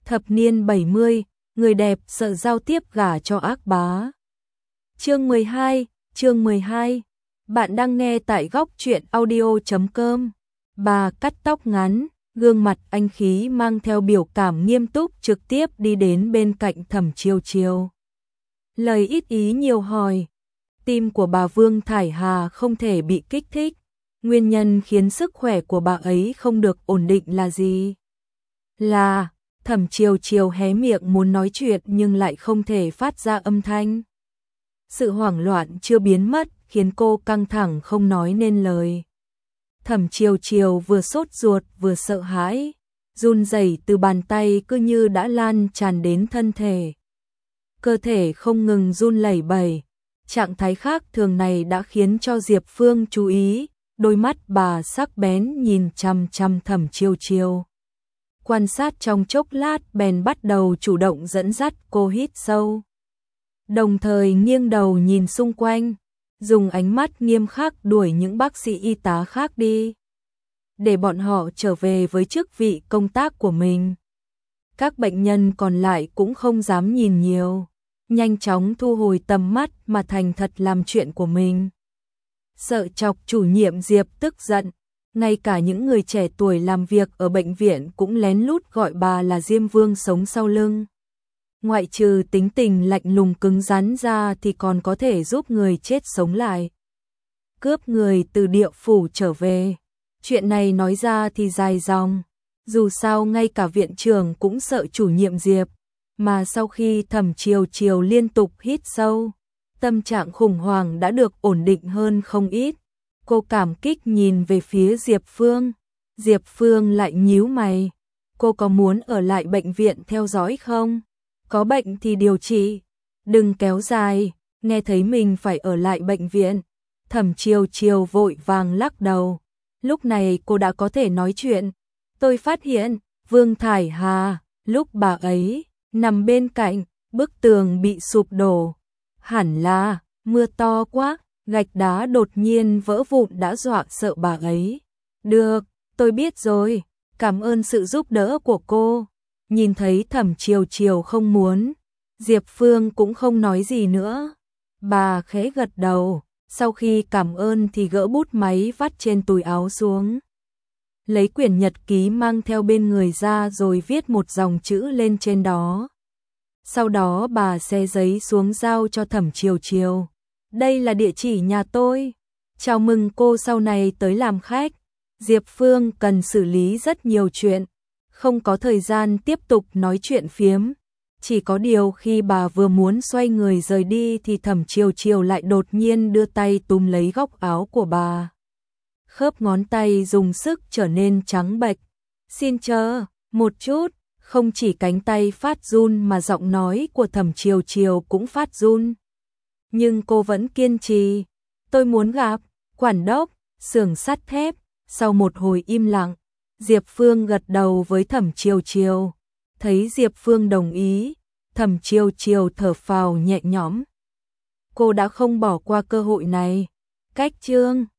Thập niên 70, người đẹp sợ giao tiếp gả cho ác bá. Chương 12. Bạn đang nghe tại góc truyện audio.com. Bà cắt tóc ngắn, gương mặt anh khí mang theo biểu cảm nghiêm túc trực tiếp đi đến bên cạnh Thẩm Chiêu Chiêu. Lời ít ý nhiều hỏi. Tim của bà Vương Thải Hà không thể bị kích thích. Nguyên nhân khiến sức khỏe của bà ấy không được ổn định là gì? Thẩm Chiêu Chiêu hé miệng muốn nói chuyện nhưng lại không thể phát ra âm thanh. Sự hoảng loạn chưa biến mất khiến cô căng thẳng không nói nên lời. Thẩm Chiêu Chiêu vừa sốt ruột vừa sợ hãi, run rẩy từ bàn tay cứ như đã lan tràn đến thân thể. Cơ thể không ngừng run lẩy bẩy, trạng thái khác thường này đã khiến cho Diệp Phương chú ý, đôi mắt bà sắc bén nhìn chằm chằm Thẩm Chiêu Chiêu. Quan sát trong chốc lát bèn bắt đầu chủ động dẫn dắt cô hít sâu. Đồng thời nghiêng đầu nhìn xung quanh, dùng ánh mắt nghiêm khắc đuổi những bác sĩ y tá khác đi, để bọn họ trở về với chức vị công tác của mình. Các bệnh nhân còn lại cũng không dám nhìn nhiều, nhanh chóng thu hồi tầm mắt mà thành thật làm chuyện của mình. Sợ chọc chủ nhiệm Diệp tức giận, ngay cả những người trẻ tuổi làm việc ở bệnh viện cũng lén lút gọi bà là Diêm Vương sống sau lưng. Ngoại trừ tính tình lạnh lùng cứng rắn ra thì còn có thể giúp người chết sống lại, cướp người từ địa phủ trở về. Chuyện này nói ra thì dài dòng, dù sao ngay cả viện trưởng cũng sợ chủ nhiệm Diệp, mà sau khi Thẩm Chiêu Chiêu liên tục hít sâu, tâm trạng khủng hoảng đã được ổn định hơn không ít. Cô cảm kích nhìn về phía Diệp Phương. Diệp Phương lại nhíu mày. Cô có muốn ở lại bệnh viện theo dõi không? Có bệnh thì điều trị, đừng kéo dài. Nghe thấy mình phải ở lại bệnh viện, Thẩm Chiêu Chiêu vội vàng lắc đầu. Lúc này cô đã có thể nói chuyện. Tôi phát hiện Vương Thải Hà, lúc bà ấy nằm bên cạnh, bức tường bị sụp đổ. Hẳn là mưa to quá, gạch đá đột nhiên vỡ vụn đã dọa sợ bà ấy. Được, tôi biết rồi, cảm ơn sự giúp đỡ của cô. Nhìn thấy Thẩm Chiêu Chiêu không muốn, Diệp Phương cũng không nói gì nữa. Bà khẽ gật đầu, sau khi cảm ơn thì gỡ bút máy vắt trên túi áo xuống. Lấy quyển nhật ký mang theo bên người ra rồi viết một dòng chữ lên trên đó. Sau đó bà xé giấy xuống giao cho Thẩm Chiêu Chiêu. Đây là địa chỉ nhà tôi. Chào mừng cô sau này tới làm khách. Diệp Phương cần xử lý rất nhiều chuyện, không có thời gian tiếp tục nói chuyện phiếm. Chỉ có điều khi bà vừa muốn xoay người rời đi thì Thẩm Chiêu Chiêu lại đột nhiên đưa tay túm lấy góc áo của bà. Khớp ngón tay dùng sức trở nên trắng bệch. Xin chờ một chút. Không chỉ cánh tay phát run mà giọng nói của Thẩm Chiêu Chiêu cũng phát run. Nhưng cô vẫn kiên trì. Tôi muốn gặp quản đốc xưởng sắt thép. Sau một hồi im lặng, Diệp Phương gật đầu với Thẩm Chiêu Chiêu. Thấy Diệp Phương đồng ý, Thẩm Chiêu Chiêu thở phào nhẹ nhõm. Cô đã không bỏ qua cơ hội này. Cách chương